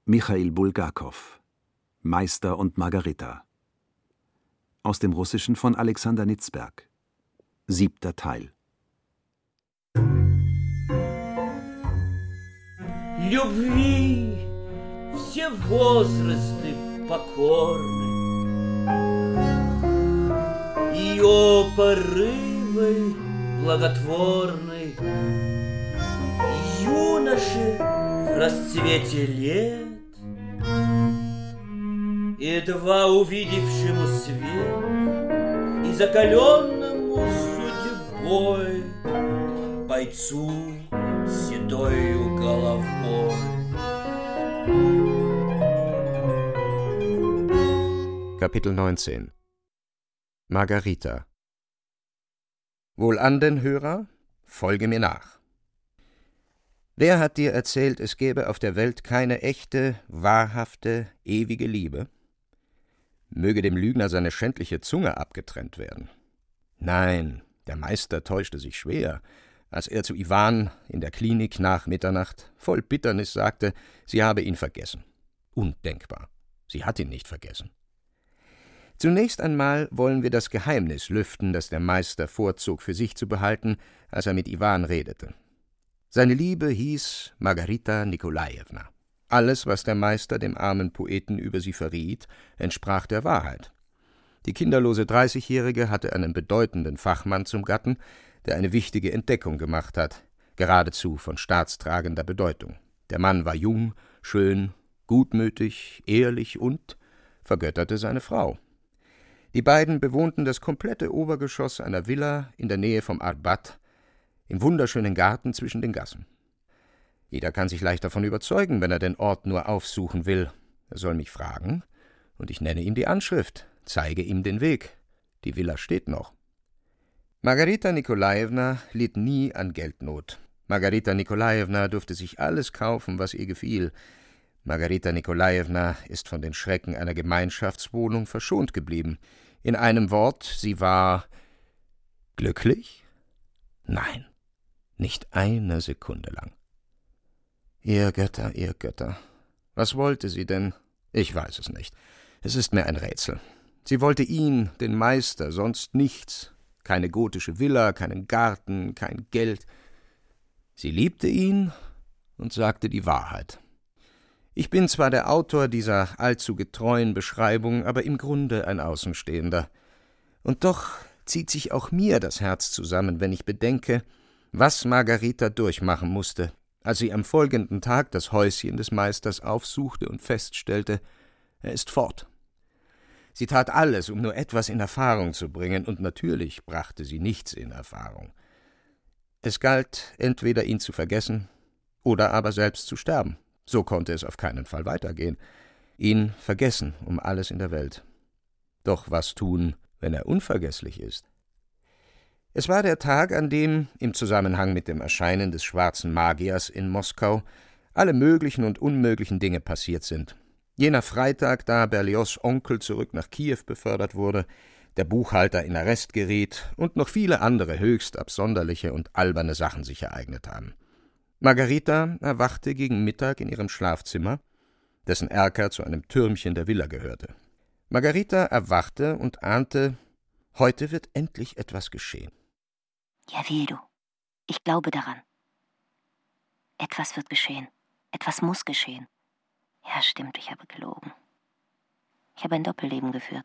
Michail Bulgakow, Meister und Margarita. Aus dem Russischen von Alexander Nitzberg. 7. Teil. Любви все возрасты покорны, ее порывы благотворны, юноши в расцвете лет, едва увидевшему свет и закаленному судьбой бойцу седою головой. Kapitel 19 Margarita. Wohlan denn, Hörer, folge mir nach. Wer hat dir erzählt, es gäbe auf der Welt keine echte, wahrhafte, ewige Liebe? Möge dem Lügner seine schändliche Zunge abgetrennt werden. Nein, der Meister täuschte sich schwer, als er zu Iwan in der Klinik nach Mitternacht voll Bitternis sagte, sie habe ihn vergessen. Undenkbar, sie hat ihn nicht vergessen. Zunächst einmal wollen wir das Geheimnis lüften, das der Meister vorzog, für sich zu behalten, als er mit Iwan redete. Seine Liebe hieß Margarita Nikolajewna. Alles, was der Meister dem armen Poeten über sie verriet, entsprach der Wahrheit. Die kinderlose 30-Jährige hatte einen bedeutenden Fachmann zum Gatten, der eine wichtige Entdeckung gemacht hat, geradezu von staatstragender Bedeutung. Der Mann war jung, schön, gutmütig, ehrlich und vergötterte seine Frau. Die beiden bewohnten das komplette Obergeschoss einer Villa in der Nähe vom Arbat, im wunderschönen Garten zwischen den Gassen. Jeder kann sich leicht davon überzeugen, wenn er den Ort nur aufsuchen will. Er soll mich fragen, und ich nenne ihm die Anschrift, zeige ihm den Weg. Die Villa steht noch. Margarita Nikolajewna litt nie an Geldnot. Margarita Nikolajewna durfte sich alles kaufen, was ihr gefiel. Margarita Nikolajewna ist von den Schrecken einer Gemeinschaftswohnung verschont geblieben. In einem Wort, sie war glücklich? Nein, nicht eine Sekunde lang. Ihr Götter, was wollte sie denn? Ich weiß es nicht. Es ist mir ein Rätsel. Sie wollte ihn, den Meister, sonst nichts. Keine gotische Villa, keinen Garten, kein Geld. Sie liebte ihn und sagte die Wahrheit. Ich bin zwar der Autor dieser allzu getreuen Beschreibung, aber im Grunde ein Außenstehender. Und doch zieht sich auch mir das Herz zusammen, wenn ich bedenke, was Margarita durchmachen musste, als sie am folgenden Tag das Häuschen des Meisters aufsuchte und feststellte, er ist fort. Sie tat alles, um nur etwas in Erfahrung zu bringen, und natürlich brachte sie nichts in Erfahrung. Es galt, entweder ihn zu vergessen oder aber selbst zu sterben. So konnte es auf keinen Fall weitergehen. Ihn vergessen um alles in der Welt. Doch was tun, wenn er unvergesslich ist? Es war der Tag, an dem, im Zusammenhang mit dem Erscheinen des schwarzen Magiers in Moskau, alle möglichen und unmöglichen Dinge passiert sind. Jener Freitag, da Berlioz' Onkel zurück nach Kiew befördert wurde, der Buchhalter in Arrest geriet und noch viele andere höchst absonderliche und alberne Sachen sich ereignet haben. Margarita erwachte gegen Mittag in ihrem Schlafzimmer, dessen Erker zu einem Türmchen der Villa gehörte. Margarita erwachte und ahnte, heute wird endlich etwas geschehen. Ja, Vedo, ich glaube daran. Etwas wird geschehen. Etwas muss geschehen. Ja, stimmt, ich habe gelogen. Ich habe ein Doppelleben geführt.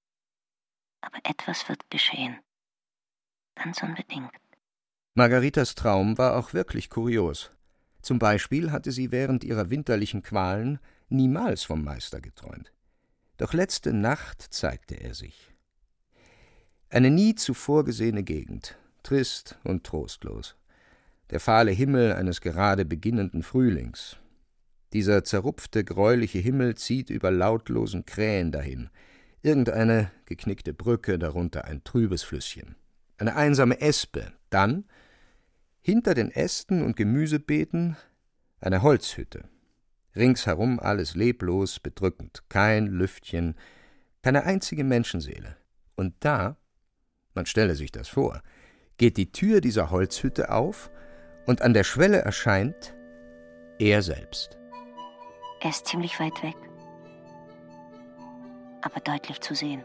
Aber etwas wird geschehen. Ganz unbedingt. Margaritas Traum war auch wirklich kurios. Zum Beispiel hatte sie während ihrer winterlichen Qualen niemals vom Meister geträumt. Doch letzte Nacht zeigte er sich. Eine nie zuvor gesehene Gegend, trist und trostlos. Der fahle Himmel eines gerade beginnenden Frühlings. Dieser zerrupfte, gräuliche Himmel zieht über lautlosen Krähen dahin. Irgendeine geknickte Brücke, darunter ein trübes Flüsschen. Eine einsame Espe, dann, hinter den Ästen und Gemüsebeeten, eine Holzhütte. Ringsherum alles leblos, bedrückend, kein Lüftchen, keine einzige Menschenseele. Und da, man stelle sich das vor, geht die Tür dieser Holzhütte auf und an der Schwelle erscheint er selbst. Er ist ziemlich weit weg, aber deutlich zu sehen.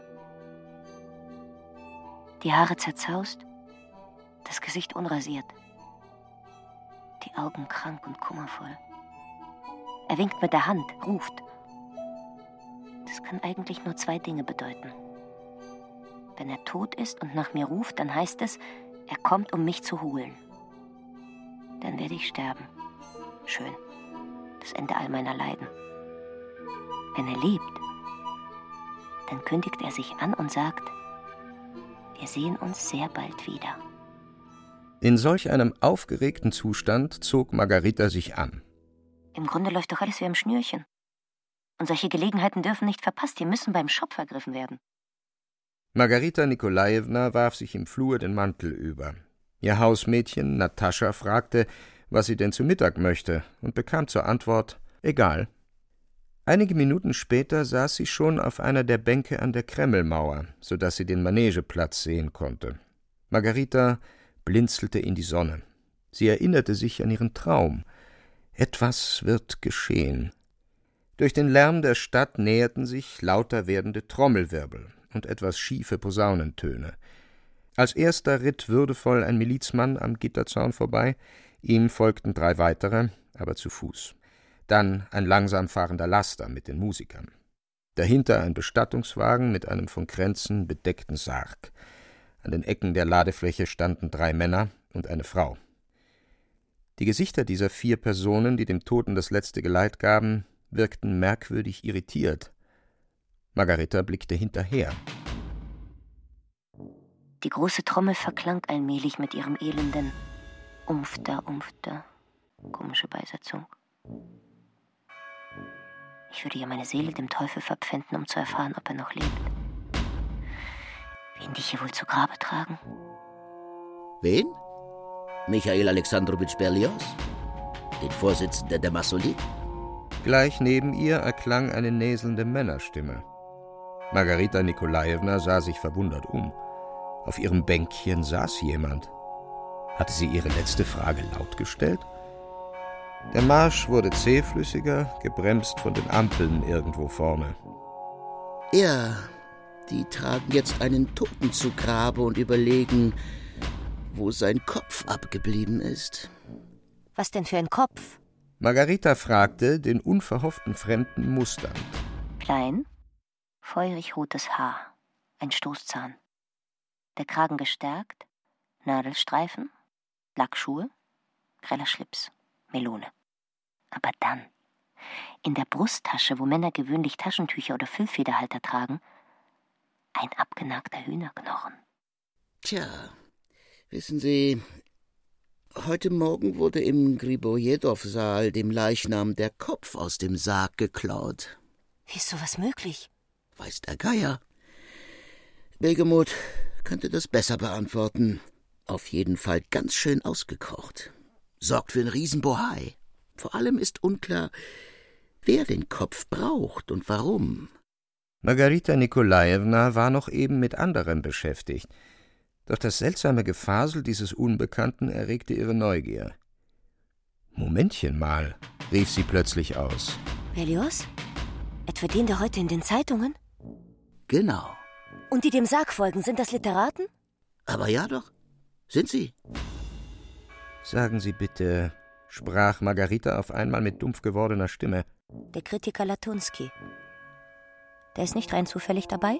Die Haare zerzaust, das Gesicht unrasiert, die Augen krank und kummervoll. Er winkt mit der Hand, ruft. Das kann eigentlich nur 2 Dinge bedeuten. Wenn er tot ist und nach mir ruft, dann heißt es, er kommt, um mich zu holen. Dann werde ich sterben. Schön. Das Ende all meiner Leiden. Wenn er lebt, dann kündigt er sich an und sagt, wir sehen uns sehr bald wieder. In solch einem aufgeregten Zustand zog Margarita sich an. Im Grunde läuft doch alles wie am Schnürchen. Und solche Gelegenheiten dürfen nicht verpasst, die müssen beim Schopf ergriffen werden. Margarita Nikolajewna warf sich im Flur den Mantel über. Ihr Hausmädchen Natascha fragte, was sie denn zu Mittag möchte, und bekam zur Antwort, egal. Einige Minuten später saß sie schon auf einer der Bänke an der Kremlmauer, so dass sie den Manegeplatz sehen konnte. Margarita blinzelte in die Sonne. Sie erinnerte sich an ihren Traum. Etwas wird geschehen. Durch den Lärm der Stadt näherten sich lauter werdende Trommelwirbel und etwas schiefe Posaunentöne. Als erster ritt würdevoll ein Milizmann am Gitterzaun vorbei, ihm folgten 3 weitere, aber zu Fuß. Dann ein langsam fahrender Laster mit den Musikern. Dahinter ein Bestattungswagen mit einem von Kränzen bedeckten Sarg. An den Ecken der Ladefläche standen 3 Männer und eine Frau. Die Gesichter dieser 4 Personen, die dem Toten das letzte Geleit gaben, wirkten merkwürdig irritiert. Margarita blickte hinterher. Die große Trommel verklang allmählich mit ihrem elenden Umfter, Umfter. Komische Beisetzung. Ich würde ja meine Seele dem Teufel verpfänden, um zu erfahren, ob er noch lebt. Wen die hier wohl zu Grabe tragen? Wen? Michail Alexandrowitsch Berlioz? Den Vorsitzenden der Massolie? Gleich neben ihr erklang eine näselnde Männerstimme. Margarita Nikolajewna sah sich verwundert um. Auf ihrem Bänkchen saß jemand. Hatte sie ihre letzte Frage laut gestellt? Der Marsch wurde zähflüssiger, gebremst von den Ampeln irgendwo vorne. Ja, die tragen jetzt einen Toten zu Grabe und überlegen, wo sein Kopf abgeblieben ist. Was denn für ein Kopf? Margarita fragte, den unverhofften Fremden musternd. Klein, feurig rotes Haar, ein Stoßzahn. Der Kragen gestärkt, Nadelstreifen, Lackschuhe, greller Schlips, Melone. Aber dann, in der Brusttasche, wo Männer gewöhnlich Taschentücher oder Füllfederhalter tragen, ein abgenagter Hühnerknochen. Tja, wissen Sie, heute Morgen wurde im Gribojedow-Saal dem Leichnam der Kopf aus dem Sarg geklaut. Wie ist sowas möglich? Weiß der Geier. Begemut könnte das besser beantworten. Auf jeden Fall ganz schön ausgekocht. Sorgt für einen Riesenbohai. Vor allem ist unklar, wer den Kopf braucht und warum. Margarita Nikolajewna war noch eben mit anderem beschäftigt. Doch das seltsame Gefasel dieses Unbekannten erregte ihre Neugier. »Momentchen mal«, rief sie plötzlich aus. Berlioz? Etwa den da heute in den Zeitungen? Genau. Und die dem Sarg folgen, sind das Literaten? Aber ja doch, sind sie. »Sagen Sie bitte«, sprach Margarita auf einmal mit dumpf gewordener Stimme. Der Kritiker Latunsky. Der ist nicht rein zufällig dabei?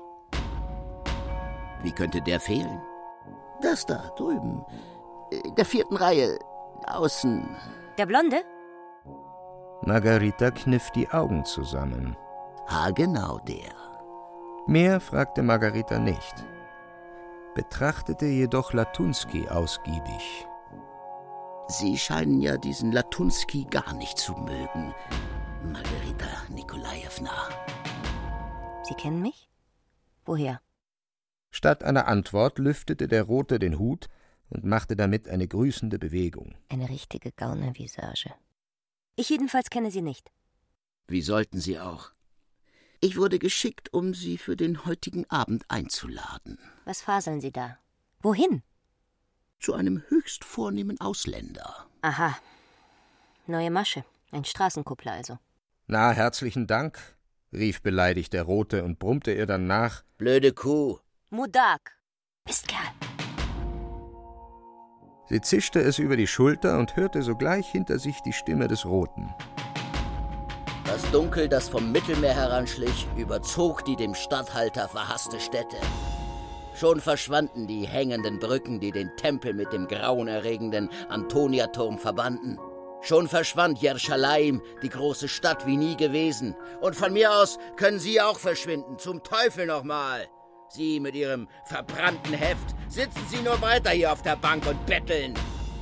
Wie könnte der fehlen? Das da, drüben. In der 4. Reihe. Außen. Der Blonde? Margarita kniff die Augen zusammen. Genau der. Mehr fragte Margarita nicht, betrachtete jedoch Latunsky ausgiebig. Sie scheinen ja diesen Latunsky gar nicht zu mögen, Margarita Nikolajewna. Sie kennen mich? Woher? Statt einer Antwort lüftete der Rote den Hut und machte damit eine grüßende Bewegung. Eine richtige Gaunervisage. Ich jedenfalls kenne Sie nicht. Wie sollten Sie auch? Ich wurde geschickt, um Sie für den heutigen Abend einzuladen. Was faseln Sie da? Wohin? Zu einem höchst vornehmen Ausländer. Aha. Neue Masche. Ein Straßenkuppler also. »Na, herzlichen Dank«, rief beleidigt der Rote und brummte ihr dann nach: »Blöde Kuh.« »Mudak, Mistkerl.« Sie zischte es über die Schulter und hörte sogleich hinter sich die Stimme des Roten. Das Dunkel, das vom Mittelmeer heranschlich, überzog die dem Statthalter verhasste Stätte. Schon verschwanden die hängenden Brücken, die den Tempel mit dem grauenerregenden Antoniaturm verbanden. Schon verschwand Jerusalem, die große Stadt wie nie gewesen. Und von mir aus können Sie auch verschwinden, zum Teufel nochmal. Sie mit Ihrem verbrannten Heft, sitzen Sie nur weiter hier auf der Bank und betteln.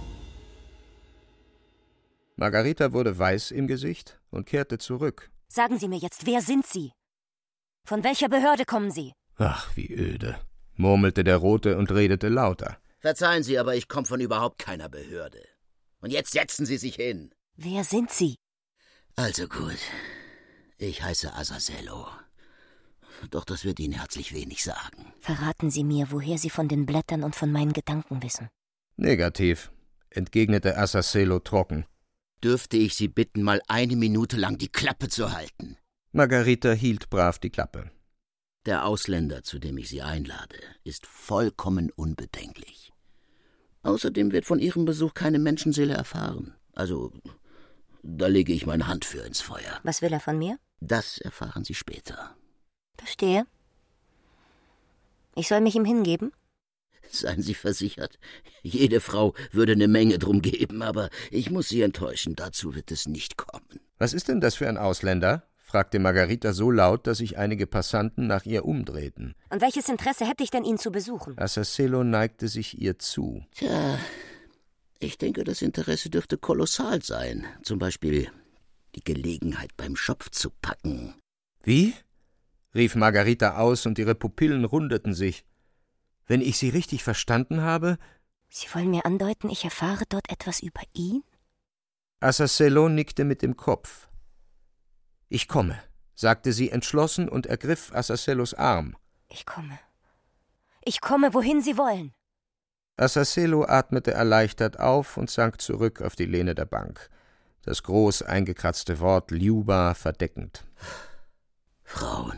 Margarita wurde weiß im Gesicht und kehrte zurück. »Sagen Sie mir jetzt, wer sind Sie? Von welcher Behörde kommen Sie?« »Ach, wie öde«, murmelte der Rote und redete lauter. »Verzeihen Sie, aber ich komme von überhaupt keiner Behörde. Und jetzt setzen Sie sich hin.« »Wer sind Sie?« »Also gut, ich heiße Azazello. Doch das wird Ihnen herzlich wenig sagen.« »Verraten Sie mir, woher Sie von den Blättern und von meinen Gedanken wissen.« »Negativ«, entgegnete Azazello trocken. »Dürfte ich Sie bitten, mal 1 Minute lang die Klappe zu halten?« Margarita hielt brav die Klappe. »Der Ausländer, zu dem ich Sie einlade, ist vollkommen unbedenklich. Außerdem wird von Ihrem Besuch keine Menschenseele erfahren. Also, da lege ich meine Hand für ins Feuer.« »Was will er von mir?« »Das erfahren Sie später.« »Verstehe. Ich soll mich ihm hingeben?« »Seien Sie versichert, jede Frau würde eine Menge drum geben, aber ich muss Sie enttäuschen, dazu wird es nicht kommen.« »Was ist denn das für ein Ausländer?« fragte Margarita so laut, dass sich einige Passanten nach ihr umdrehten. »Und welches Interesse hätte ich denn, ihn zu besuchen?« Azazello neigte sich ihr zu. »Tja, ich denke, das Interesse dürfte kolossal sein. Zum Beispiel die Gelegenheit beim Schopf zu packen.« »Wie?« rief Margarita aus, und ihre Pupillen rundeten sich. »Wenn ich Sie richtig verstanden habe?« »Sie wollen mir andeuten, ich erfahre dort etwas über ihn?« Azazello nickte mit dem Kopf. »Ich komme«, sagte sie entschlossen und ergriff Azazellos Arm. »Ich komme. Ich komme, wohin Sie wollen.« Azazello atmete erleichtert auf und sank zurück auf die Lehne der Bank, das groß eingekratzte Wort Ljuba verdeckend. »Frauen.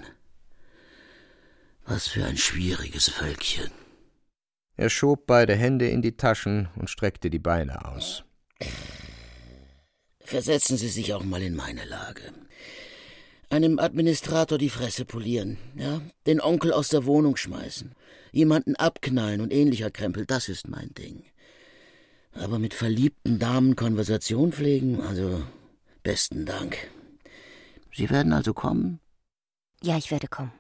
Was für ein schwieriges Völkchen.« Er schob beide Hände in die Taschen und streckte die Beine aus. »Versetzen Sie sich auch mal in meine Lage. Einem Administrator die Fresse polieren, ja, den Onkel aus der Wohnung schmeißen, jemanden abknallen und ähnlicher Krempel, das ist mein Ding. Aber mit verliebten Damen Konversation pflegen, also besten Dank. Sie werden also kommen?« »Ja, ich werde kommen.«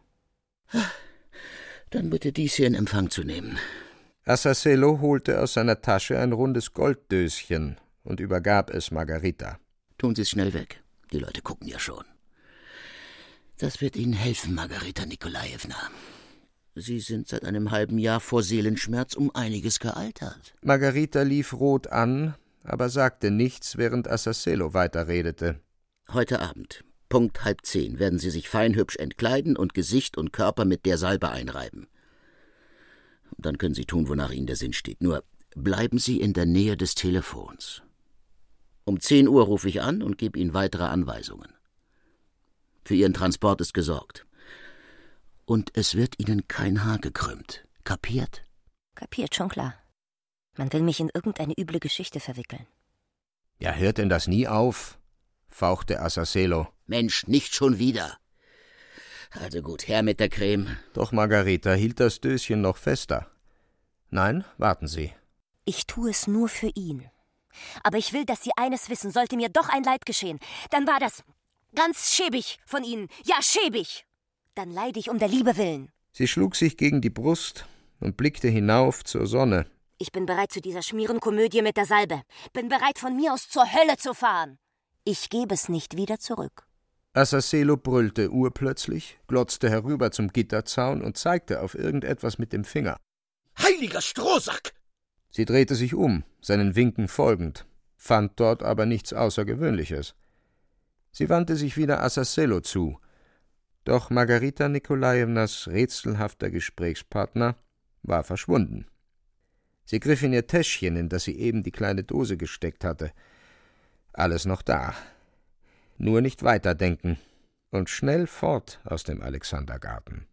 »Dann bitte dies hier in Empfang zu nehmen.« Azazello holte aus seiner Tasche ein rundes Golddöschen und übergab es Margarita. »Tun Sie es schnell weg. Die Leute gucken ja schon. Das wird Ihnen helfen, Margarita Nikolajewna. Sie sind seit einem halben Jahr vor Seelenschmerz um einiges gealtert.« Margarita lief rot an, aber sagte nichts, während Azazello weiterredete. »Heute Abend, Punkt 9:30, werden Sie sich fein hübsch entkleiden und Gesicht und Körper mit der Salbe einreiben. Dann können Sie tun, wonach Ihnen der Sinn steht. Nur bleiben Sie in der Nähe des Telefons. Um 10 Uhr rufe ich an und gebe Ihnen weitere Anweisungen. Für Ihren Transport ist gesorgt. Und es wird Ihnen kein Haar gekrümmt. Kapiert?« »Kapiert, schon klar. Man will mich in irgendeine üble Geschichte verwickeln.« »Ja, hört denn das nie auf?« fauchte Azazello. »Mensch, nicht schon wieder. Also gut, her mit der Creme.« Doch Margarita hielt das Döschen noch fester. »Nein, warten Sie.« »Ich tue es nur für ihn. Aber ich will, dass Sie eines wissen, sollte mir doch ein Leid geschehen, dann war das ganz schäbig von Ihnen. Ja, schäbig. Dann leide ich um der Liebe willen.« Sie schlug sich gegen die Brust und blickte hinauf zur Sonne. »Ich bin bereit zu dieser Schmierenkomödie mit der Salbe. Bin bereit, von mir aus zur Hölle zu fahren. Ich gebe es nicht wieder zurück.« Azazello brüllte urplötzlich, glotzte herüber zum Gitterzaun und zeigte auf irgendetwas mit dem Finger. »Heiliger Strohsack!« Sie drehte sich um, seinen Winken folgend, fand dort aber nichts Außergewöhnliches. Sie wandte sich wieder Azazello zu, doch Margarita Nikolajewnas rätselhafter Gesprächspartner war verschwunden. Sie griff in ihr Täschchen, in das sie eben die kleine Dose gesteckt hatte. Alles noch da. nur nicht weiterdenken und schnell fort aus dem Alexandergarten.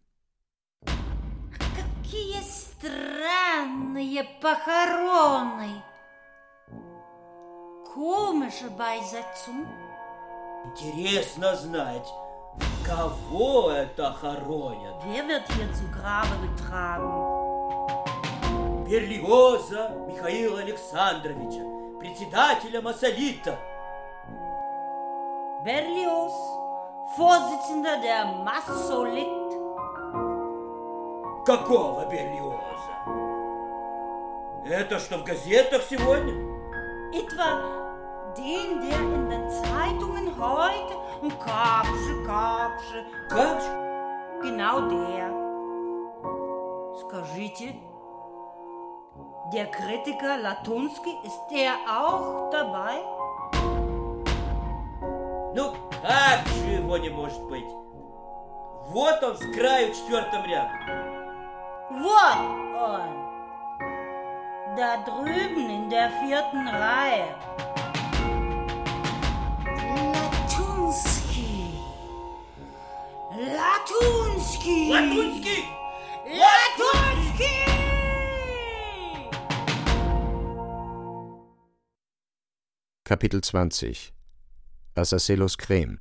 Какие странные похороны! Komische Beisetzung. Интересно знать, кого это хоронят? Wer wird hier zu Grabe getragen? Берлиоза Михаила Александровича, председателя Массолита. Berlioz, Vorsitzender der Massolit. Какого Берлиоза? Это что, в газетах сегодня? Etwa den, der in den Zeitungen heute Kaksche. Как? Genau der. Скажите, der Kritiker Latunsky, ist der auch dabei? Ну, как же его не может быть? Вот он с краю в 4-м ряду. Вот он. Da drüben in der 4. Reihe. Latunsky. Latunsky. Латунский! Latunsky! Kapitel 20 Azazelos Creme.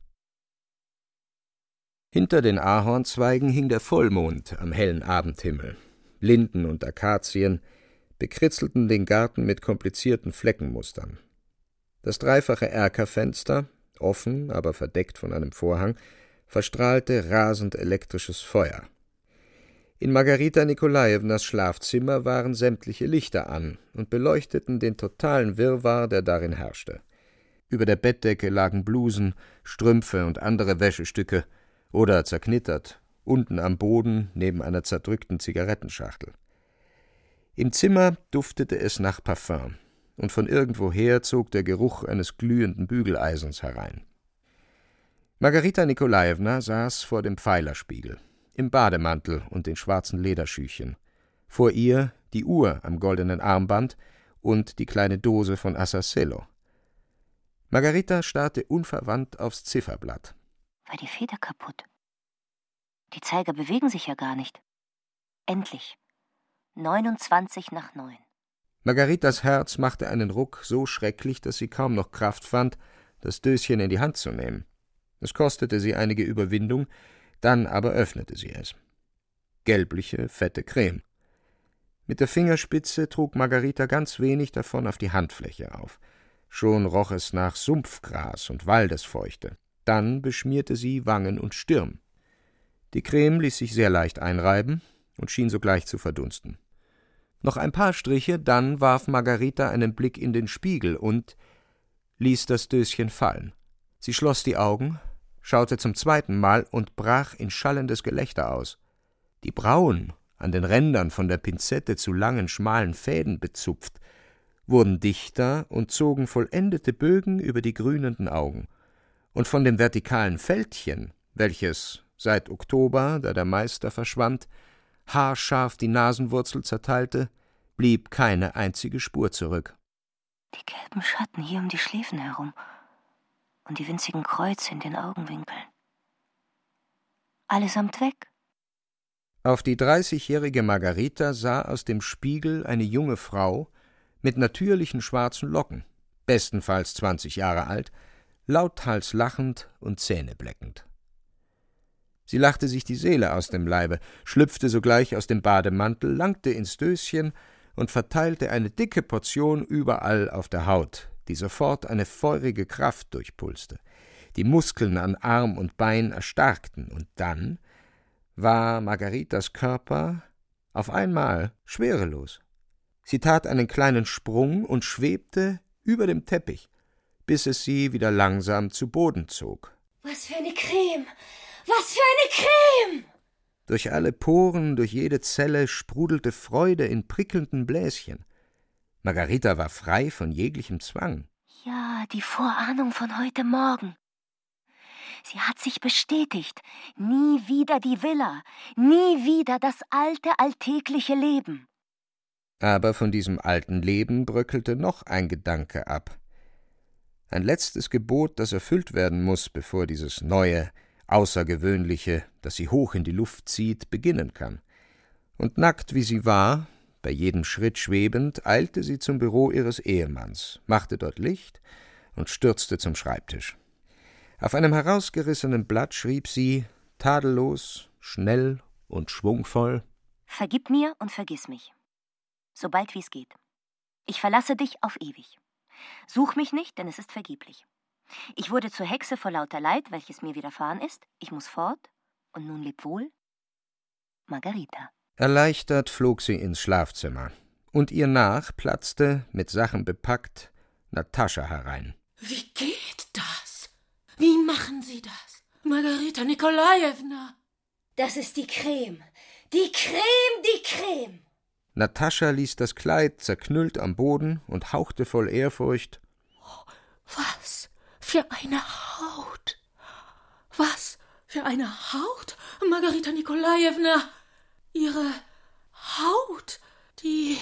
Hinter den Ahornzweigen hing der Vollmond am hellen Abendhimmel. Linden und Akazien bekritzelten den Garten mit komplizierten Fleckenmustern. Das dreifache Erkerfenster, offen, aber verdeckt von einem Vorhang, verstrahlte rasend elektrisches Feuer. In Margarita Nikolajewnas Schlafzimmer waren sämtliche Lichter an und beleuchteten den totalen Wirrwarr, der darin herrschte. Über der Bettdecke lagen Blusen, Strümpfe und andere Wäschestücke oder zerknittert, unten am Boden neben einer zerdrückten Zigarettenschachtel. Im Zimmer duftete es nach Parfum, und von irgendwoher zog der Geruch eines glühenden Bügeleisens herein. Margarita Nikolajewna saß vor dem Pfeilerspiegel, im Bademantel und den schwarzen Lederschüchen. Vor ihr die Uhr am goldenen Armband und die kleine Dose von Azazelo. Margarita starrte unverwandt aufs Zifferblatt. War die Feder kaputt? Die Zeiger bewegen sich ja gar nicht. Endlich. 9:29. Margaritas Herz machte einen Ruck so schrecklich, dass sie kaum noch Kraft fand, das Döschen in die Hand zu nehmen. Es kostete sie einige Überwindung, dann aber öffnete sie es. Gelbliche, fette Creme. Mit der Fingerspitze trug Margarita ganz wenig davon auf die Handfläche auf. Schon roch es nach Sumpfgras und Waldesfeuchte. Dann beschmierte sie Wangen und Stirn. Die Creme ließ sich sehr leicht einreiben und schien sogleich zu verdunsten. Noch ein paar Striche, dann warf Margarita einen Blick in den Spiegel und ließ das Döschen fallen. Sie schloss die Augen, schaute zum 2. Mal und brach in schallendes Gelächter aus. Die Brauen, an den Rändern von der Pinzette zu langen, schmalen Fäden bezupft, wurden dichter und zogen vollendete Bögen über die grünenden Augen. Und von dem vertikalen Fältchen, welches seit Oktober, da der Meister verschwand, haarscharf die Nasenwurzel zerteilte, blieb keine einzige Spur zurück. Die gelben Schatten hier um die Schläfen herum und die winzigen Kreuze in den Augenwinkeln. Allesamt weg. Auf die 30-jährige Margarita sah aus dem Spiegel eine junge Frau mit natürlichen schwarzen Locken, bestenfalls 20 Jahre alt, lauthals lachend und zähnebleckend. Sie lachte sich die Seele aus dem Leibe, schlüpfte sogleich aus dem Bademantel, langte ins Döschen und verteilte eine dicke Portion überall auf der Haut, die sofort eine feurige Kraft durchpulste. Die Muskeln an Arm und Bein erstarkten, und dann war Margaritas Körper auf einmal schwerelos. Sie tat einen kleinen Sprung und schwebte über dem Teppich, bis es sie wieder langsam zu Boden zog. Was für eine Creme! Was für eine Creme! Durch alle Poren, durch jede Zelle sprudelte Freude in prickelnden Bläschen. Margarita war frei von jeglichem Zwang. Ja, die Vorahnung von heute Morgen. Sie hat sich bestätigt. Nie wieder die Villa, nie wieder das alte, alltägliche Leben. Aber von diesem alten Leben bröckelte noch ein Gedanke ab. Ein letztes Gebot, das erfüllt werden muss, bevor dieses Neue, Außergewöhnliche, das sie hoch in die Luft zieht, beginnen kann. Und nackt wie sie war, bei jedem Schritt schwebend, eilte sie zum Büro ihres Ehemanns, machte dort Licht und stürzte zum Schreibtisch. Auf einem herausgerissenen Blatt schrieb sie, tadellos, schnell und schwungvoll: Vergib mir und vergiss mich. Sobald wie es geht. Ich verlasse dich auf ewig. Such mich nicht, denn es ist vergeblich. Ich wurde zur Hexe vor lauter Leid, welches mir widerfahren ist. Ich muss fort. Und nun leb wohl. Margarita. Erleichtert flog sie ins Schlafzimmer. Und ihr nach platzte, mit Sachen bepackt, Natascha herein. Wie geht das? Wie machen Sie das? Margarita Nikolajewna. Das ist die Creme. Die Creme, die Creme. Natascha ließ das Kleid zerknüllt am Boden und hauchte voll Ehrfurcht: Was für eine Haut! Was für eine Haut, Margarita Nikolajewna! Ihre Haut, die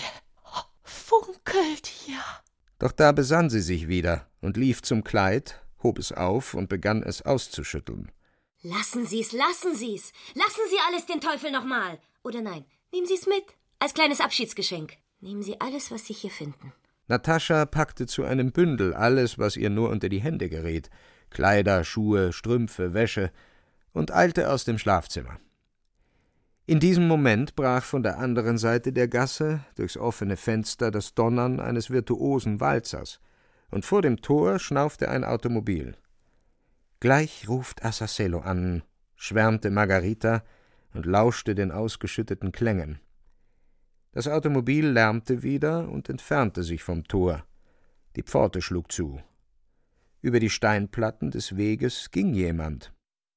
funkelt hier. Doch da besann sie sich wieder und lief zum Kleid, hob es auf und begann es auszuschütteln. Lassen Sie's, lassen Sie's. Lassen Sie alles den Teufel nochmal. Oder nein, nehmen Sie's mit. Als kleines Abschiedsgeschenk. Nehmen Sie alles, was Sie hier finden. Natascha packte zu einem Bündel alles, was ihr nur unter die Hände geriet: Kleider, Schuhe, Strümpfe, Wäsche, und eilte aus dem Schlafzimmer. In diesem Moment brach von der anderen Seite der Gasse durchs offene Fenster das Donnern eines virtuosen Walzers, und vor dem Tor schnaufte ein Automobil. Gleich ruft Assasello an, schwärmte Margarita und lauschte den ausgeschütteten Klängen. Das Automobil lärmte wieder und entfernte sich vom Tor. Die Pforte schlug zu. Über die Steinplatten des Weges ging jemand.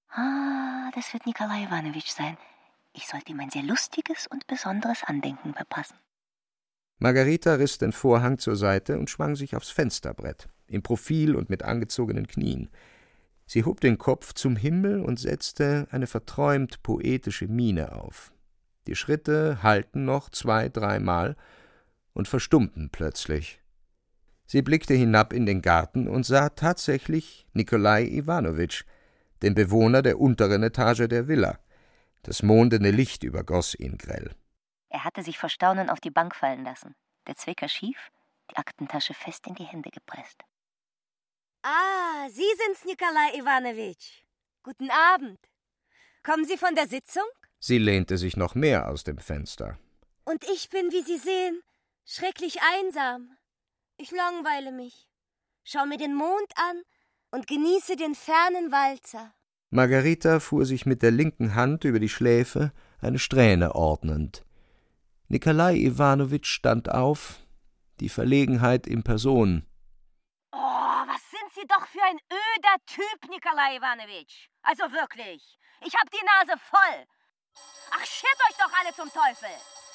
Das wird Nikolai Iwanowitsch sein. Ich sollte ihm ein sehr lustiges und besonderes Andenken verpassen. Margarita riss den Vorhang zur Seite und schwang sich aufs Fensterbrett, im Profil und mit angezogenen Knien. Sie hob den Kopf zum Himmel und setzte eine verträumt poetische Miene auf. Die Schritte hallten noch 2-3 Mal und verstummten plötzlich. Sie blickte hinab in den Garten und sah tatsächlich Nikolai Iwanowitsch, den Bewohner der unteren Etage der Villa. Das mondene Licht übergoss ihn grell. Er hatte sich vor Staunen auf die Bank fallen lassen, der Zwicker schief, die Aktentasche fest in die Hände gepresst. Ah, Sie sind's, Nikolai Iwanowitsch. Guten Abend. Kommen Sie von der Sitzung? Sie lehnte sich noch mehr aus dem Fenster. Und ich bin, wie Sie sehen, schrecklich einsam. Ich langweile mich, schau mir den Mond an und genieße den fernen Walzer. Margarita fuhr sich mit der linken Hand über die Schläfe, eine Strähne ordnend. Nikolai Iwanowitsch stand auf, die Verlegenheit in Person. Oh, was sind Sie doch für ein öder Typ, Nikolai Iwanowitsch. Also wirklich, ich hab die Nase voll. Ach, schert euch doch alle zum Teufel.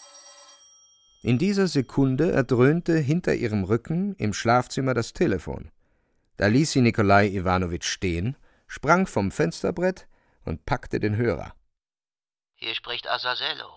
In dieser Sekunde erdröhnte hinter ihrem Rücken im Schlafzimmer das Telefon. Da ließ sie Nikolai Iwanowitsch stehen, sprang vom Fensterbrett und packte den Hörer. Hier spricht Assasello.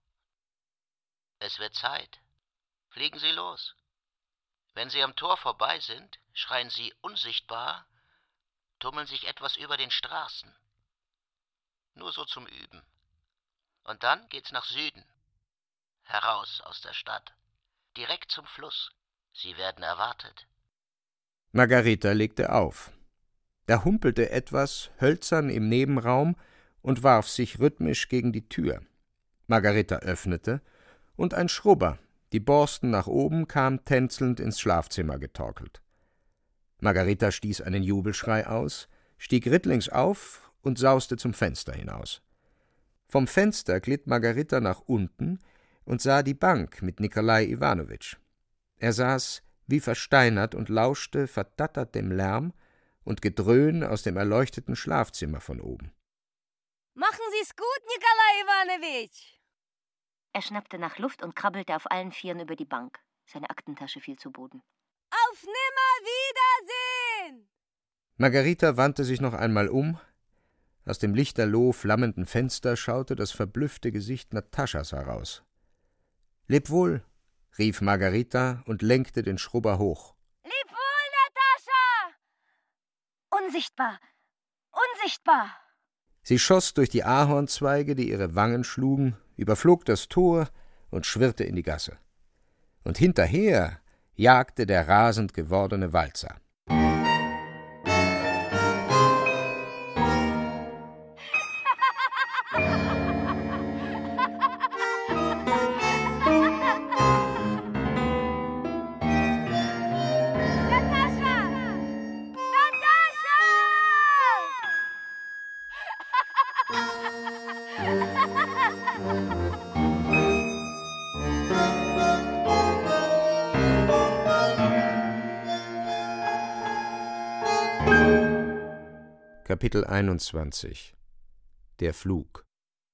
Es wird Zeit. Fliegen Sie los. Wenn Sie am Tor vorbei sind, schreien Sie unsichtbar, tummeln sich etwas über den Straßen. Nur so zum Üben. Und dann geht's nach Süden. Heraus aus der Stadt. Direkt zum Fluss. Sie werden erwartet. Margarita legte auf. Da humpelte etwas hölzern im Nebenraum und warf sich rhythmisch gegen die Tür. Margarita öffnete, und ein Schrubber, die Borsten nach oben, kam tänzelnd ins Schlafzimmer getorkelt. Margarita stieß einen Jubelschrei aus, stieg rittlings auf und sauste zum Fenster hinaus. Vom Fenster glitt Margarita nach unten und sah die Bank mit Nikolai Iwanowitsch. Er saß wie versteinert und lauschte verdattert dem Lärm und Gedröhn aus dem erleuchteten Schlafzimmer von oben. Machen Sie's gut, Nikolai Iwanowitsch. Er schnappte nach Luft und krabbelte auf allen Vieren über die Bank. Seine Aktentasche fiel zu Boden. Auf Nimmerwiedersehen! Margarita wandte sich noch einmal um. Aus dem lichterloh flammenden Fenster schaute das verblüffte Gesicht Nataschas heraus. »Leb wohl«, rief Margarita und lenkte den Schrubber hoch. Leb wohl, Natascha! Unsichtbar! Unsichtbar! Sie schoss durch die Ahornzweige, die ihre Wangen schlugen, überflog das Tor und schwirrte in die Gasse. Und hinterher jagte der rasend gewordene Walzer. Kapitel 21 Der Flug.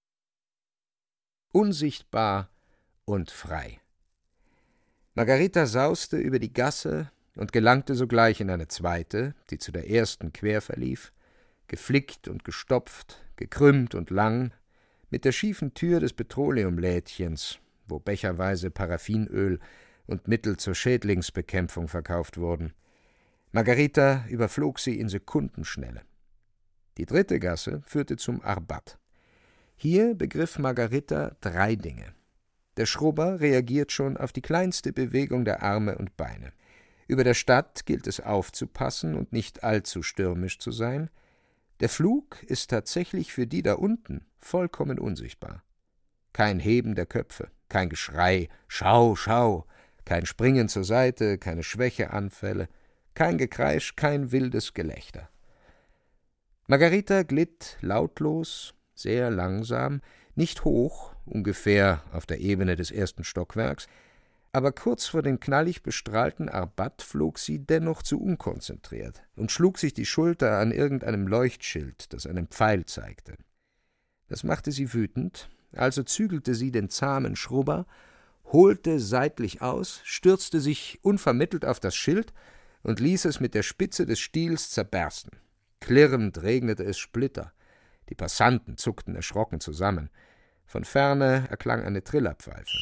Unsichtbar und frei. Margarita sauste über die Gasse und gelangte sogleich in eine zweite, die zu der ersten quer verlief, geflickt und gestopft, gekrümmt und lang, mit der schiefen Tür des Petroleumlädchens, wo becherweise Paraffinöl und Mittel zur Schädlingsbekämpfung verkauft wurden. Margarita überflog sie in Sekundenschnelle. Die dritte Gasse führte zum Arbat. Hier begriff Margarita 3 Dinge. Der Schrubber reagiert schon auf die kleinste Bewegung der Arme und Beine. Über der Stadt gilt es aufzupassen und nicht allzu stürmisch zu sein. Der Flug ist tatsächlich für die da unten vollkommen unsichtbar. Kein Heben der Köpfe, kein Geschrei, »Schau, schau«, kein Springen zur Seite, keine Schwächeanfälle, kein Gekreisch, kein wildes Gelächter. Margarita glitt lautlos, sehr langsam, nicht hoch, ungefähr auf der Ebene des ersten Stockwerks, aber kurz vor dem knallig bestrahlten Arbat flog sie dennoch zu unkonzentriert und schlug sich die Schulter an irgendeinem Leuchtschild, das einen Pfeil zeigte. Das machte sie wütend, also zügelte sie den zahmen Schrubber, holte seitlich aus, stürzte sich unvermittelt auf das Schild und ließ es mit der Spitze des Stiels zerbersten. Klirrend regnete es Splitter. Die Passanten zuckten erschrocken zusammen. Von ferne erklang eine Trillerpfeife.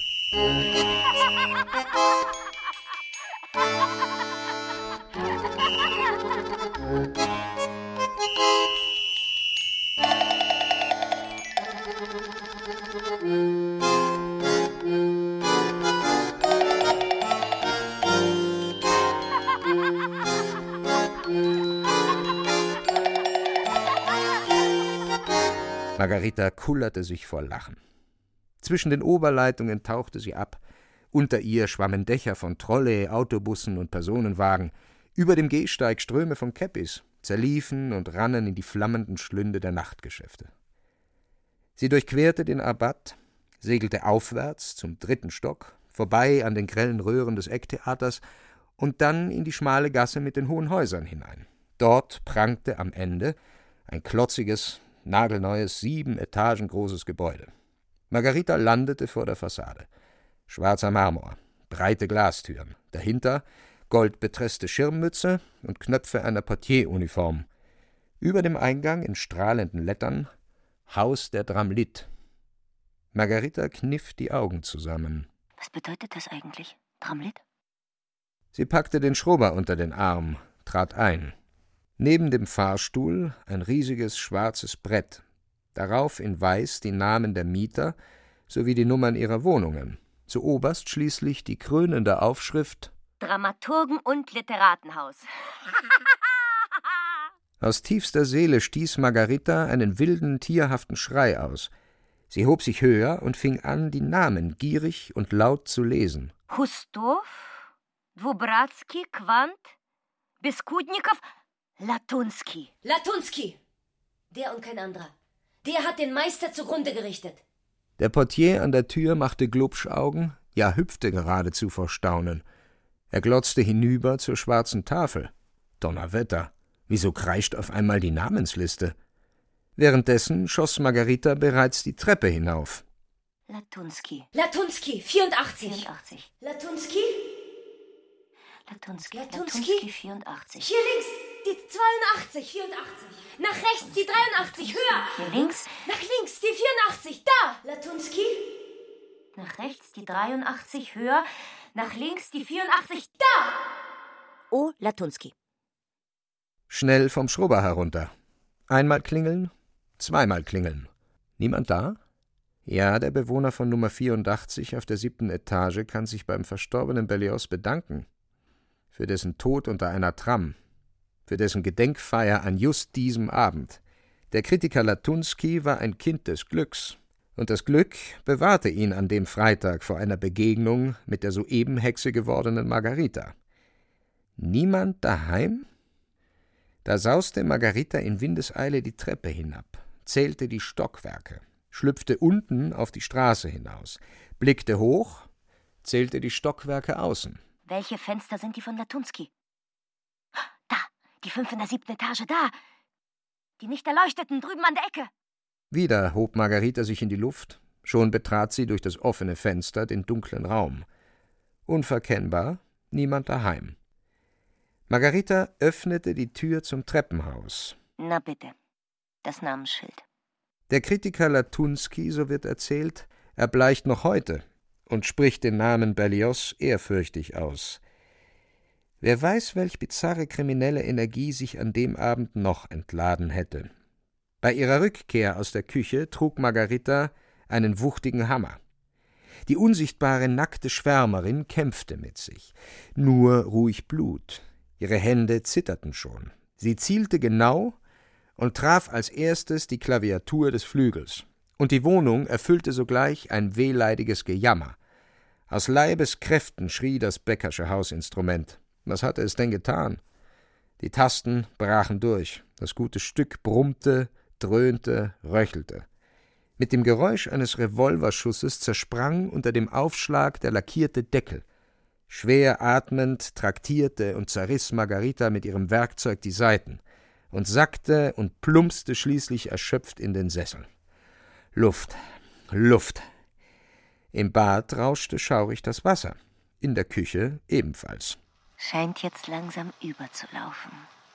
Margarita kullerte sich vor Lachen. Zwischen den Oberleitungen tauchte sie ab. Unter ihr schwammen Dächer von Trolley, Autobussen und Personenwagen. Über dem Gehsteig Ströme von Käppis, zerliefen und rannen in die flammenden Schlünde der Nachtgeschäfte. Sie durchquerte den Arbat, segelte aufwärts zum 3. Stock, vorbei an den grellen Röhren des Ecktheaters und dann in die schmale Gasse mit den hohen Häusern hinein. Dort prangte am Ende ein klotziges, nagelneues, 7 Etagen großes Gebäude. Margarita landete vor der Fassade. Schwarzer Marmor, breite Glastüren, dahinter goldbetreßte Schirmmütze und Knöpfe einer Portieruniform. Über dem Eingang in strahlenden Lettern »Haus der Dramlit«. Margarita kniff die Augen zusammen. Was bedeutet das eigentlich, Dramlit? Sie packte den Schrubber unter den Arm, trat ein. Neben dem Fahrstuhl ein riesiges schwarzes Brett, darauf in Weiß die Namen der Mieter sowie die Nummern ihrer Wohnungen, zuoberst schließlich die krönende Aufschrift Dramaturgen- und Literatenhaus. Aus tiefster Seele stieß Margarita einen wilden, tierhaften Schrei aus. Sie hob sich höher und fing an, die Namen gierig und laut zu lesen. Hustov, Dwubratski, Quandt, Beskudnikow, Latunski. Latunski! Der und kein anderer. Der hat den Meister zugrunde gerichtet. Der Portier an der Tür machte Glubschaugen, ja hüpfte geradezu vor Staunen. Er glotzte hinüber zur schwarzen Tafel. Donnerwetter, wieso kreischt auf einmal die Namensliste? Währenddessen schoss Margarita bereits die Treppe hinauf. Latunski. Latunski, 84. 84. Latunski? Latunski. Latunski? Latunski 84. Hier links, die 82, 84. Nach rechts, die 83, höher. Hier links. Nach links, die 84, da. Latunski? Nach rechts die 83, höher. Nach links die 84, da. Oh, Latunski. Schnell vom Schrubber herunter. Einmal klingeln, zweimal klingeln. Niemand da? Ja, der Bewohner von Nummer 84 auf der 7. Etage kann sich beim verstorbenen Berlioz bedanken. Für dessen Tod unter einer Tram. Für dessen Gedenkfeier an just diesem Abend. Der Kritiker Latunsky war ein Kind des Glücks. Und das Glück bewahrte ihn an dem Freitag vor einer Begegnung mit der soeben Hexe gewordenen Margarita. Niemand daheim? Da sauste Margarita in Windeseile die Treppe hinab, zählte die Stockwerke, schlüpfte unten auf die Straße hinaus, blickte hoch, zählte die Stockwerke außen. Welche Fenster sind die von Latunsky? Da, die 5 in der 7. Etage, da. Die nicht erleuchteten, drüben an der Ecke. Wieder hob Margarita sich in die Luft, schon betrat sie durch das offene Fenster den dunklen Raum. Unverkennbar, niemand daheim. Margarita öffnete die Tür zum Treppenhaus. Na bitte, das Namensschild. Der Kritiker Latunsky, so wird erzählt, erbleicht noch heute und spricht den Namen Berlioz ehrfürchtig aus. Wer weiß, welch bizarre kriminelle Energie sich an dem Abend noch entladen hätte. Bei ihrer Rückkehr aus der Küche trug Margarita einen wuchtigen Hammer. Die unsichtbare, nackte Schwärmerin kämpfte mit sich. Nur ruhig Blut. Ihre Hände zitterten schon. Sie zielte genau und traf als erstes die Klaviatur des Flügels. Und die Wohnung erfüllte sogleich ein wehleidiges Gejammer. Aus Leibeskräften schrie das Beckersche Hausinstrument. Was hatte es denn getan? Die Tasten brachen durch. Das gute Stück brummte, dröhnte, röchelte. Mit dem Geräusch eines Revolverschusses zersprang unter dem Aufschlag der lackierte Deckel. Schwer atmend traktierte und zerriss Margarita mit ihrem Werkzeug die Saiten und sackte und plumpste schließlich erschöpft in den Sessel. Luft, Luft. Im Bad rauschte schaurig das Wasser, in der Küche ebenfalls. Scheint jetzt langsam überzulaufen.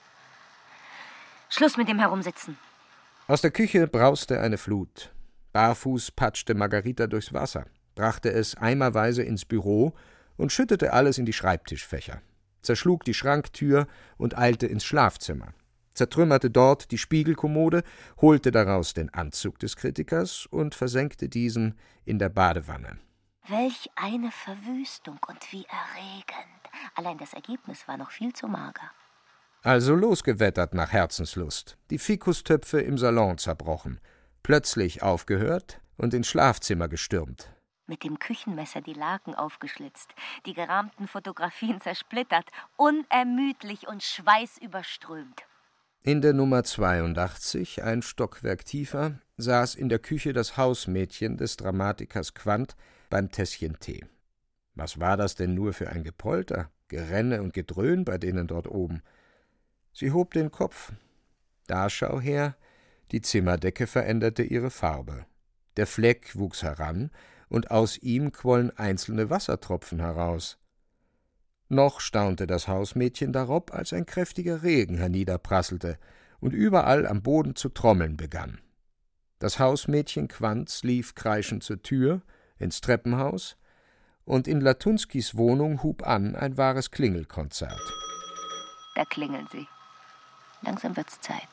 Schluss mit dem Herumsitzen. Aus der Küche brauste eine Flut. Barfuß patschte Margarita durchs Wasser, brachte es eimerweise ins Büro und schüttete alles in die Schreibtischfächer, zerschlug die Schranktür und eilte ins Schlafzimmer, zertrümmerte dort die Spiegelkommode, holte daraus den Anzug des Kritikers und versenkte diesen in der Badewanne. Welch eine Verwüstung und wie erregend. Allein das Ergebnis war noch viel zu mager. Also losgewettert nach Herzenslust, die Fikustöpfe im Salon zerbrochen, plötzlich aufgehört und ins Schlafzimmer gestürmt. Mit dem Küchenmesser die Laken aufgeschlitzt, die gerahmten Fotografien zersplittert, unermüdlich und schweißüberströmt. In der Nummer 82, ein Stockwerk tiefer, saß in der Küche das Hausmädchen des Dramatikers Quandt beim Tässchen Tee. Was war das denn nur für ein Gepolter, Gerenne und Gedröhn bei denen dort oben? Sie hob den Kopf. Da schau her, die Zimmerdecke veränderte ihre Farbe. Der Fleck wuchs heran, und aus ihm quollen einzelne Wassertropfen heraus. Noch staunte das Hausmädchen darob, als ein kräftiger Regen herniederprasselte und überall am Boden zu trommeln begann. Das Hausmädchen Quandts lief kreischend zur Tür, ins Treppenhaus, und in Latunskys Wohnung hub an ein wahres Klingelkonzert. Da klingeln sie. Langsam wird's Zeit.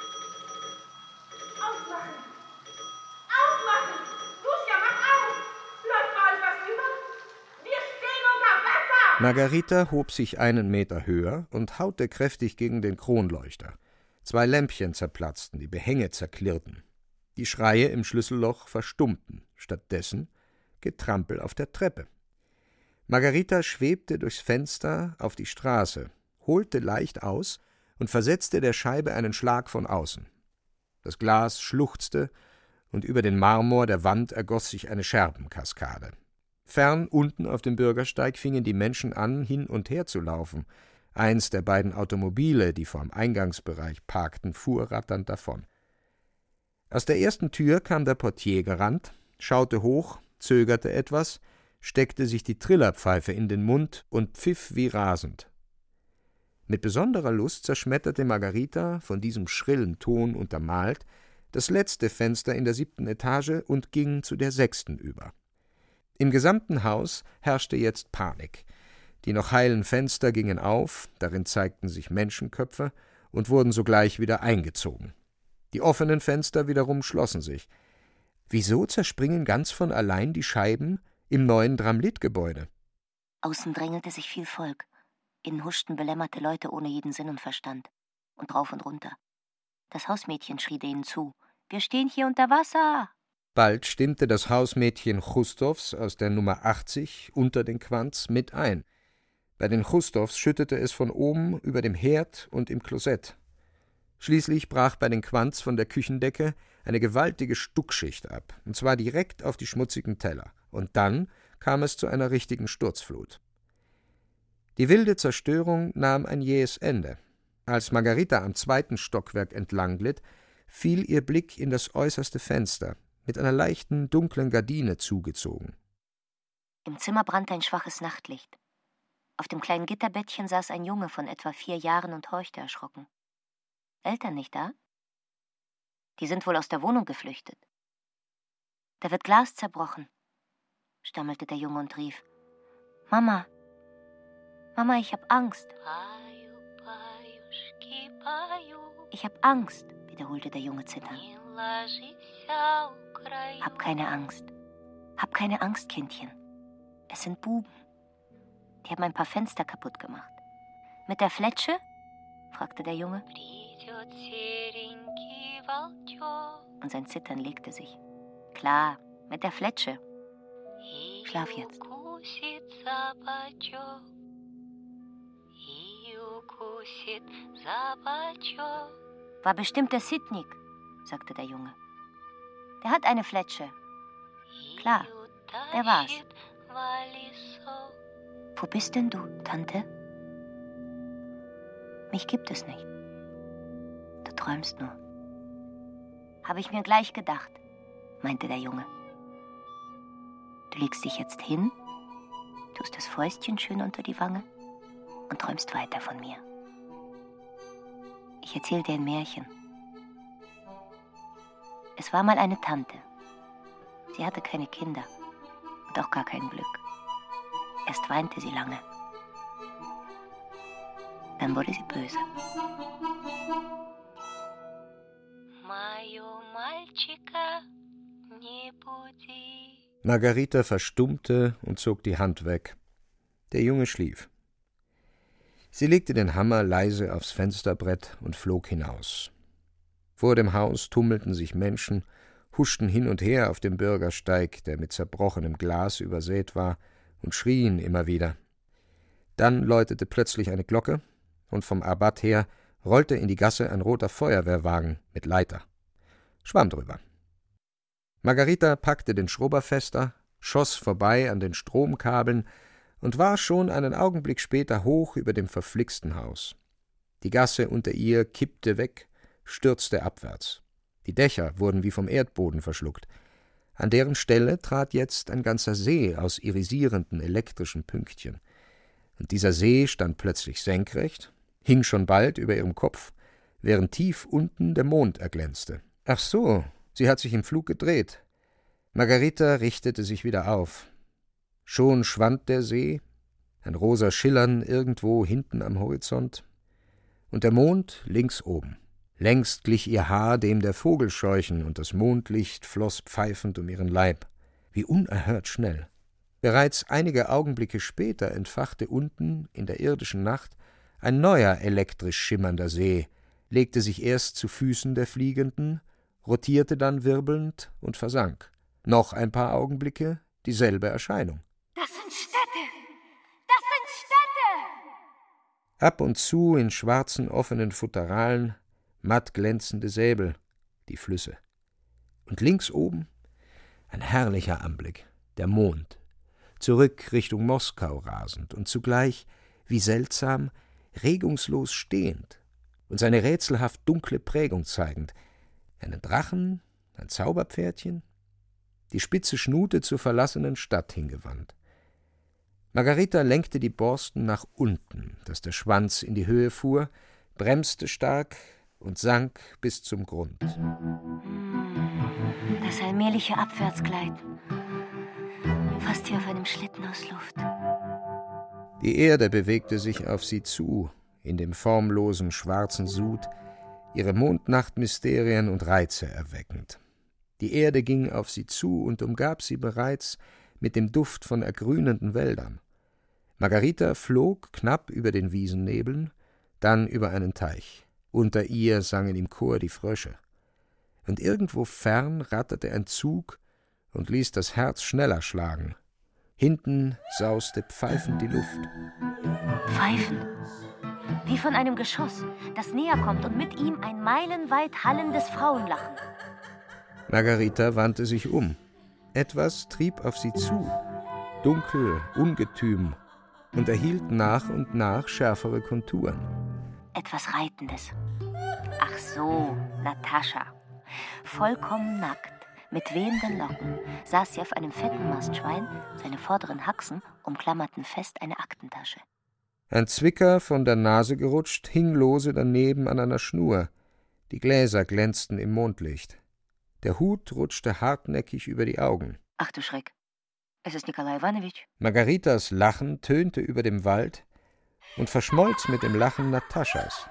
Aufmachen! Aufmachen! Lucia, mach auf! Läuft bei euch was über? Wir stehen unter Wasser! Margarita hob sich einen Meter höher und haute kräftig gegen den Kronleuchter. 2 Lämpchen zerplatzten, die Behänge zerklirrten. Die Schreie im Schlüsselloch verstummten, stattdessen Getrampel auf der Treppe. Margarita schwebte durchs Fenster auf die Straße, holte leicht aus und versetzte der Scheibe einen Schlag von außen. Das Glas schluchzte, und über den Marmor der Wand ergoss sich eine Scherbenkaskade. Fern unten auf dem Bürgersteig fingen die Menschen an, hin und her zu laufen. Eins der beiden Automobile, die vor dem Eingangsbereich parkten, fuhr ratternd davon. Aus der ersten Tür kam der Portier gerannt, schaute hoch, zögerte etwas, steckte sich die Trillerpfeife in den Mund und pfiff wie rasend. Mit besonderer Lust zerschmetterte Margarita, von diesem schrillen Ton untermalt, das letzte Fenster in der 7. Etage und ging zu der 6. über. Im gesamten Haus herrschte jetzt Panik. Die noch heilen Fenster gingen auf, darin zeigten sich Menschenköpfe, und wurden sogleich wieder eingezogen. Die offenen Fenster wiederum schlossen sich. Wieso zerspringen ganz von allein die Scheiben im neuen Dramlit-Gebäude? Außen drängelte sich viel Volk. Innen huschten belämmerte Leute ohne jeden Sinn und Verstand. Und rauf und runter. Das Hausmädchen schrie denen zu: »Wir stehen hier unter Wasser!« Bald stimmte das Hausmädchen Chustows aus der Nummer 80 unter den Quants mit ein. Bei den Chustows schüttete es von oben über dem Herd und im Klosett. Schließlich brach bei den Quants von der Küchendecke eine gewaltige Stuckschicht ab, und zwar direkt auf die schmutzigen Teller. Und dann kam es zu einer richtigen Sturzflut. Die wilde Zerstörung nahm ein jähes Ende. Als Margarita am 2. Stockwerk entlang glitt, fiel ihr Blick in das äußerste Fenster, mit einer leichten, dunklen Gardine zugezogen. Im Zimmer brannte ein schwaches Nachtlicht. Auf dem kleinen Gitterbettchen saß ein Junge von etwa 4 Jahren und horchte erschrocken. Eltern nicht da? Die sind wohl aus der Wohnung geflüchtet. Da wird Glas zerbrochen, stammelte der Junge und rief: »Mama, Mama, ich hab Angst.« »Ich hab Angst«, wiederholte der Junge zitternd. »Hab keine Angst. Hab keine Angst, Kindchen. Es sind Buben. Die haben ein paar Fenster kaputt gemacht.« »Mit der Fletsche?« fragte der Junge. Und sein Zittern legte sich. »Klar, mit der Fletsche. Schlaf jetzt.« »War bestimmt der Sidnik«, sagte der Junge. »Der hat eine Fletsche. Klar, der war's.« »Wo bist denn du, Tante?« »Mich gibt es nicht. Du träumst nur.« »Habe ich mir gleich gedacht«, meinte der Junge. »Du legst dich jetzt hin, tust das Fäustchen schön unter die Wange und träumst weiter von mir. Ich erzähle dir ein Märchen. Es war mal eine Tante. Sie hatte keine Kinder und auch gar kein Glück. Erst weinte sie lange. Dann wurde sie böse. Margarita verstummte und zog die Hand weg. Der Junge schlief. Sie legte den Hammer leise aufs Fensterbrett und flog hinaus. Vor dem Haus tummelten sich Menschen, huschten hin und her auf dem Bürgersteig, der mit zerbrochenem Glas übersät war, und schrien immer wieder. Dann läutete plötzlich eine Glocke, und vom Abat her rollte in die Gasse ein roter Feuerwehrwagen mit Leiter. Schwamm drüber. Margarita packte den Schrubber fester, schoss vorbei an den Stromkabeln und war schon einen Augenblick später hoch über dem verflixten Haus. Die Gasse unter ihr kippte weg, stürzte abwärts. Die Dächer wurden wie vom Erdboden verschluckt. An deren Stelle trat jetzt ein ganzer See aus irisierenden elektrischen Pünktchen. Und dieser See stand plötzlich senkrecht, hing schon bald über ihrem Kopf, während tief unten der Mond erglänzte. Ach so, sie hat sich im Flug gedreht. Margarita richtete sich wieder auf. Schon schwand der See, ein rosa Schillern irgendwo hinten am Horizont, und der Mond links oben. Längst glich ihr Haar dem der Vogelscheuchen, und das Mondlicht floss pfeifend um ihren Leib. Wie unerhört schnell. Bereits einige Augenblicke später entfachte unten in der irdischen Nacht ein neuer elektrisch schimmernder See, legte sich erst zu Füßen der Fliegenden, rotierte dann wirbelnd und versank. Noch ein paar Augenblicke, dieselbe Erscheinung. Das sind Städte! Das sind Städte! Ab und zu in schwarzen offenen Futteralen matt glänzende Säbel, die Flüsse. Und links oben ein herrlicher Anblick, der Mond, zurück Richtung Moskau rasend und zugleich, wie seltsam, regungslos stehend und seine rätselhaft dunkle Prägung zeigend. Einen Drachen, ein Zauberpferdchen, die spitze Schnute zur verlassenen Stadt hingewandt. Margarita lenkte die Borsten nach unten, dass der Schwanz in die Höhe fuhr, bremste stark und sank bis zum Grund. Das allmähliche Abwärtsgleiten, fast wie auf einem Schlitten aus Luft. Die Erde bewegte sich auf sie zu, in dem formlosen schwarzen Sud, ihre Mondnachtmysterien und Reize erweckend. Die Erde ging auf sie zu und umgab sie bereits mit dem Duft von ergrünenden Wäldern. Margarita flog knapp über den Wiesennebeln, dann über einen Teich. Unter ihr sangen im Chor die Frösche. Und irgendwo fern ratterte ein Zug und ließ das Herz schneller schlagen. Hinten sauste pfeifend die Luft. Pfeifen? Wie von einem Geschoss, das näher kommt und mit ihm ein meilenweit hallendes Frauenlachen. Margarita wandte sich um. Etwas trieb auf sie zu, dunkel, ungetüm, und erhielt nach und nach schärfere Konturen. Etwas Reitendes. Ach so, Natascha. Vollkommen nackt, mit wehenden Locken, saß sie auf einem fetten Mastschwein, seine vorderen Haxen umklammerten fest eine Aktentasche. Ein Zwicker, von der Nase gerutscht, hing lose daneben an einer Schnur. Die Gläser glänzten im Mondlicht. Der Hut rutschte hartnäckig über die Augen. Ach du Schreck, es ist Nikolai Iwanowitsch. Margaritas Lachen tönte über dem Wald und verschmolz mit dem Lachen Nataschas.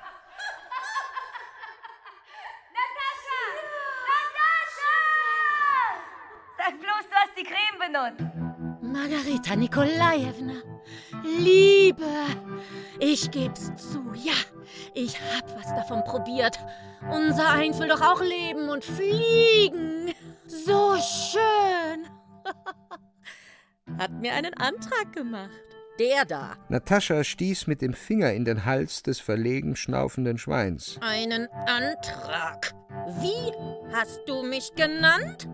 Sag bloß, du hast die Creme benutzt. Margarita Nikolajewna, Liebe, ich geb's zu, ja, ich hab was davon probiert. Unser Eins will doch auch leben und fliegen. So schön. Hat mir einen Antrag gemacht. Der da. Natascha stieß mit dem Finger in den Hals des verlegen schnaufenden Schweins. Einen Antrag? Wie hast du mich genannt?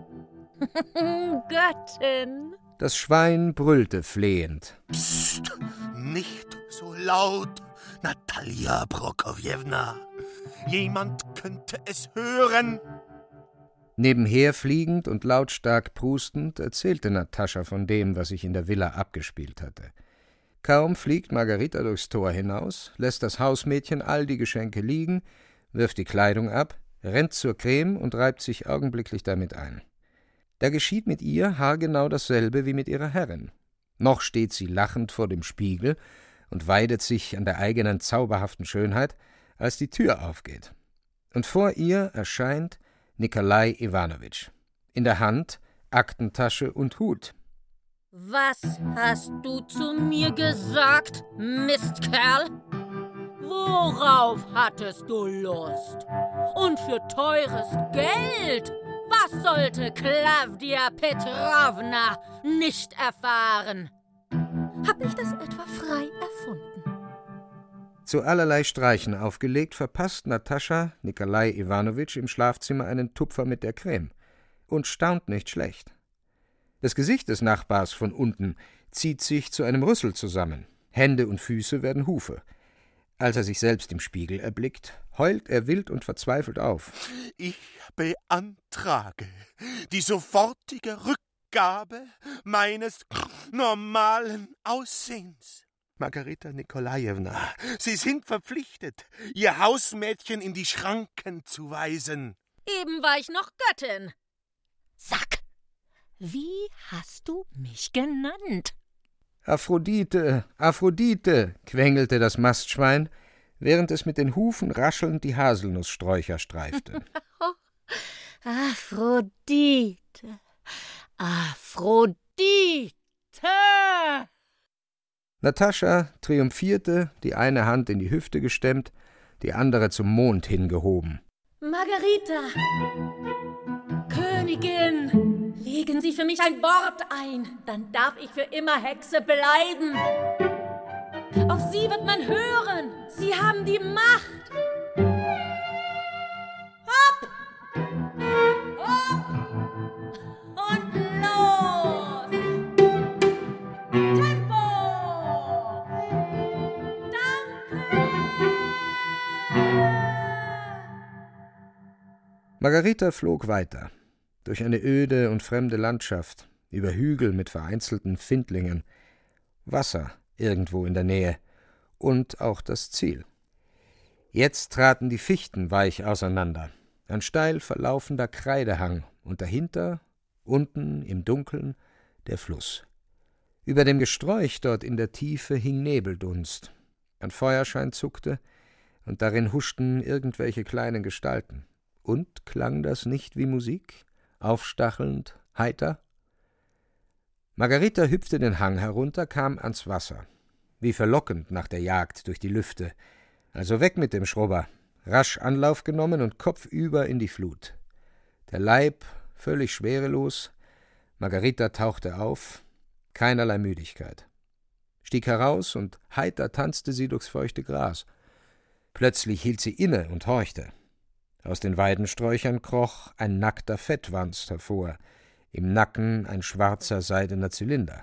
Göttin. Das Schwein brüllte flehend. Psst, nicht so laut, Natalja Prokofjewna. Jemand könnte es hören. Nebenher fliegend und lautstark prustend erzählte Natascha von dem, was sich in der Villa abgespielt hatte. Kaum fliegt Margarita durchs Tor hinaus, lässt das Hausmädchen all die Geschenke liegen, wirft die Kleidung ab, rennt zur Creme und reibt sich augenblicklich damit ein. Da geschieht mit ihr haargenau dasselbe wie mit ihrer Herrin. Noch steht sie lachend vor dem Spiegel und weidet sich an der eigenen zauberhaften Schönheit, als die Tür aufgeht. Und vor ihr erscheint Nikolai Iwanowitsch. In der Hand Aktentasche und Hut. Was hast du zu mir gesagt, Mistkerl? Worauf hattest du Lust? Und für teures Geld? Was sollte Klawdia Petrovna nicht erfahren? Hab ich das etwa frei erfunden? Zu allerlei Streichen aufgelegt, verpasst Natascha Nikolai Iwanowitsch im Schlafzimmer einen Tupfer mit der Creme und staunt nicht schlecht. Das Gesicht des Nachbars von unten zieht sich zu einem Rüssel zusammen. Hände und Füße werden Hufe. Als er sich selbst im Spiegel erblickt, heult er wild und verzweifelt auf. Ich beantrage die sofortige Rückgabe meines normalen Aussehens. Margarita Nikolajewna, Sie sind verpflichtet, Ihr Hausmädchen in die Schranken zu weisen. Eben war ich noch Göttin. Sag, wie hast du mich genannt? Aphrodite, Aphrodite, quengelte das Mastschwein, während es mit den Hufen raschelnd die Haselnusssträucher streifte. Aphrodite, Aphrodite! Natascha triumphierte, die eine Hand in die Hüfte gestemmt, die andere zum Mond hingehoben. Margarita, Königin, legen Sie für mich ein Wort ein, dann darf ich für immer Hexe bleiben. Auf Sie wird man hören, Sie haben die Macht. Hopp! Hopp! Und los! Tempo! Margarita flog weiter, durch eine öde und fremde Landschaft, über Hügel mit vereinzelten Findlingen, Wasser irgendwo in der Nähe und auch das Ziel. Jetzt traten die Fichten weich auseinander, ein steil verlaufender Kreidehang und dahinter, unten im Dunkeln, der Fluss. Über dem Gesträuch dort in der Tiefe hing Nebeldunst. Ein Feuerschein zuckte, und darin huschten irgendwelche kleinen Gestalten. Und klang das nicht wie Musik? Aufstachelnd, heiter? Margarita hüpfte den Hang herunter, kam ans Wasser. Wie verlockend nach der Jagd durch die Lüfte. Also weg mit dem Schrubber. Rasch Anlauf genommen und kopfüber in die Flut. Der Leib völlig schwerelos. Margarita tauchte auf. Keinerlei Müdigkeit. Stieg heraus und heiter tanzte sie durchs feuchte Gras. Plötzlich hielt sie inne und horchte. Aus den Weidensträuchern kroch ein nackter Fettwanst hervor, im Nacken ein schwarzer seidener Zylinder.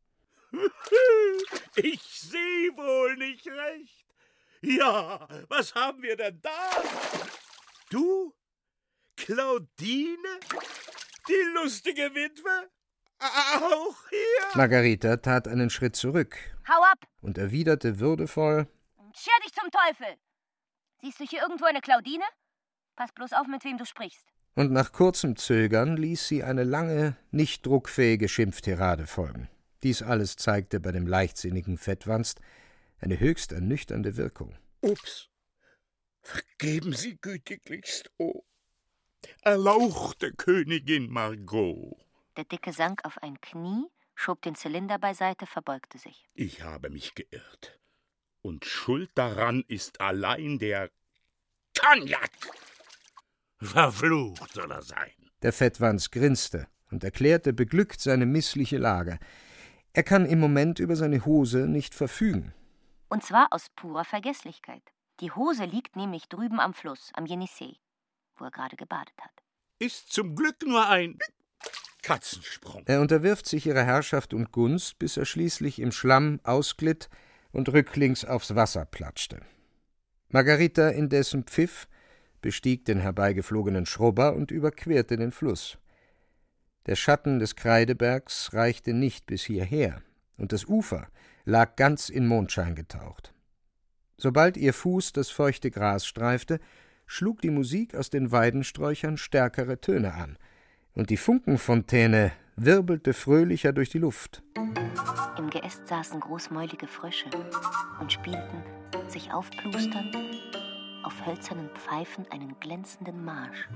Ich seh wohl nicht recht. Ja, was haben wir denn da? Du? Claudine? Die lustige Witwe? Auch hier? Margarita tat einen Schritt zurück. Hau ab! Und erwiderte würdevoll: Scher dich zum Teufel! Siehst du hier irgendwo eine Claudine? Pass bloß auf, mit wem du sprichst. Und nach kurzem Zögern ließ sie eine lange, nicht druckfähige Schimpftirade folgen. Dies alles zeigte bei dem leichtsinnigen Fettwanst eine höchst ernüchternde Wirkung. Ups, vergeben Sie gütiglichst, oh, erlauchte Königin Margot. Der Dicke sank auf ein Knie, schob den Zylinder beiseite, verbeugte sich. Ich habe mich geirrt. Und schuld daran ist allein der Cognac. Verflucht soll er sein. Der Fettwanst grinste und erklärte beglückt seine missliche Lage. Er kann im Moment über seine Hose nicht verfügen. Und zwar aus purer Vergesslichkeit. Die Hose liegt nämlich drüben am Fluss, am Jenissee, wo er gerade gebadet hat. Ist zum Glück nur ein Katzensprung. Er unterwirft sich ihrer Herrschaft und Gunst, bis er schließlich im Schlamm ausglitt und rücklings aufs Wasser platschte. Margarita indessen pfiff, bestieg den herbeigeflogenen Schrubber und überquerte den Fluss. Der Schatten des Kreidebergs reichte nicht bis hierher, und das Ufer lag ganz in Mondschein getaucht. Sobald ihr Fuß das feuchte Gras streifte, schlug die Musik aus den Weidensträuchern stärkere Töne an, und die Funkenfontäne wirbelte fröhlicher durch die Luft. Im Geäst saßen großmäulige Frösche und spielten, sich aufplusternd, auf hölzernen Pfeifen einen glänzenden Marsch.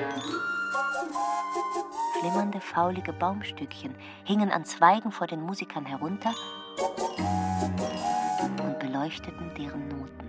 Flimmernde, faulige Baumstückchen hingen an Zweigen vor den Musikern herunter und beleuchteten deren Noten.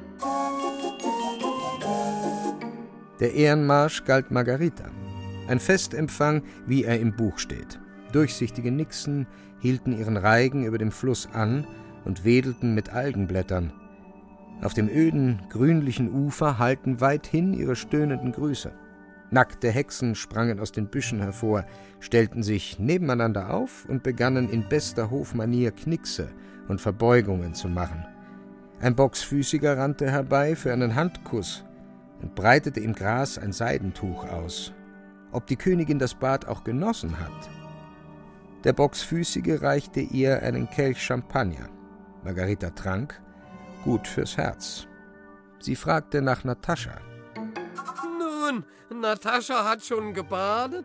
Der Ehrenmarsch galt Margarita. Ein Festempfang, wie er im Buch steht. Durchsichtige Nixen hielten ihren Reigen über dem Fluss an und wedelten mit Algenblättern. Auf dem öden, grünlichen Ufer hallten weithin ihre stöhnenden Grüße. Nackte Hexen sprangen aus den Büschen hervor, stellten sich nebeneinander auf und begannen in bester Hofmanier Knickse und Verbeugungen zu machen. Ein Bocksfüßiger rannte herbei für einen Handkuss und breitete im Gras ein Seidentuch aus. Ob die Königin das Bad auch genossen hat? Der Bocksfüßige reichte ihr einen Kelch Champagner. Margarita trank, gut fürs Herz. Sie fragte nach Natascha. Nun, Natascha hat schon gebadet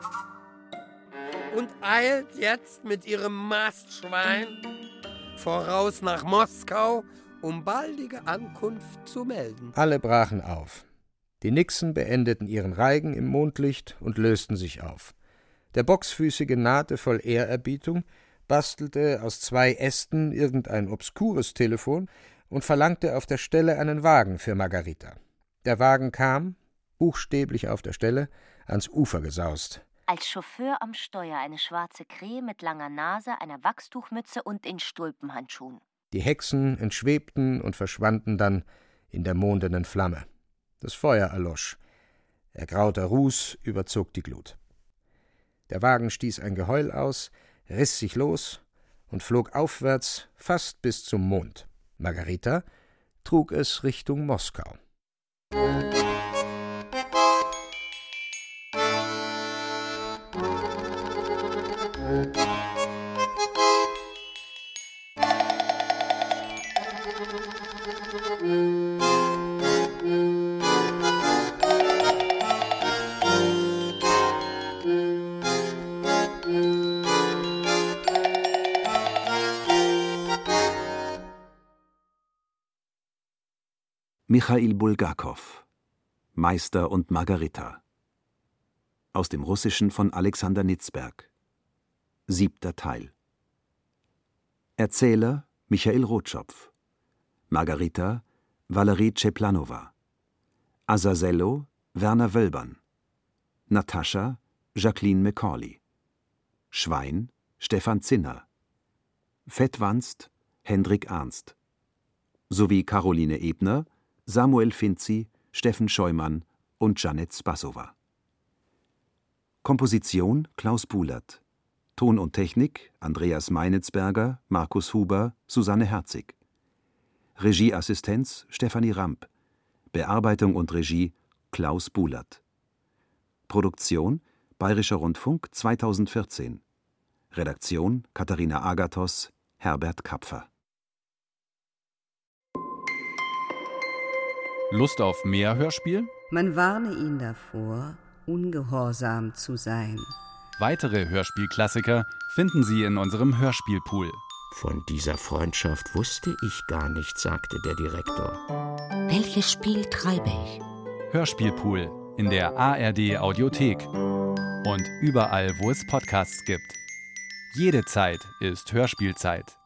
und eilt jetzt mit ihrem Mastschwein voraus nach Moskau, um baldige Ankunft zu melden. Alle brachen auf. Die Nixen beendeten ihren Reigen im Mondlicht und lösten sich auf. Der Bocksfüßige nahte voll Ehrerbietung, bastelte aus 2 Ästen irgendein obskures Telefon und verlangte auf der Stelle einen Wagen für Margarita. Der Wagen kam, buchstäblich auf der Stelle, ans Ufer gesaust. Als Chauffeur am Steuer eine schwarze Krähe mit langer Nase, einer Wachstuchmütze und in Stulpenhandschuhen. Die Hexen entschwebten und verschwanden dann in der mondenen Flamme. Das Feuer erlosch. Ergrauter Ruß überzog die Glut. Der Wagen stieß ein Geheul aus, riss sich los und flog aufwärts fast bis zum Mond. Margarita trug es Richtung Moskau. Michail Bulgakow, Meister und Margarita. Aus dem Russischen von Alexander Nitzberg. 7. Teil. Erzähler Michail Rotschopf. Margarita Valerie Czeplanova. Azazello Werner Wölbern. Natascha Jacqueline Macaulay. Schwein Stefan Zinner. Fettwanst Hendrik Ernst. Sowie Caroline Ebner, Samuel Finzi, Steffen Scheumann und Janet Spassowa. Komposition Klaus Bulert. Ton und Technik Andreas Meinitzberger, Markus Huber, Susanne Herzig. Regieassistenz Stefanie Ramp. Bearbeitung und Regie Klaus Bulert. Produktion Bayerischer Rundfunk 2014. Redaktion Katharina Agathos, Herbert Kapfer. Lust auf mehr Hörspiel? Man warne ihn davor, ungehorsam zu sein. Weitere Hörspielklassiker finden Sie in unserem Hörspielpool. Von dieser Freundschaft wusste ich gar nichts, sagte der Direktor. Welches Spiel treibe ich? Hörspielpool in der ARD Audiothek und überall, wo es Podcasts gibt. Jede Zeit ist Hörspielzeit.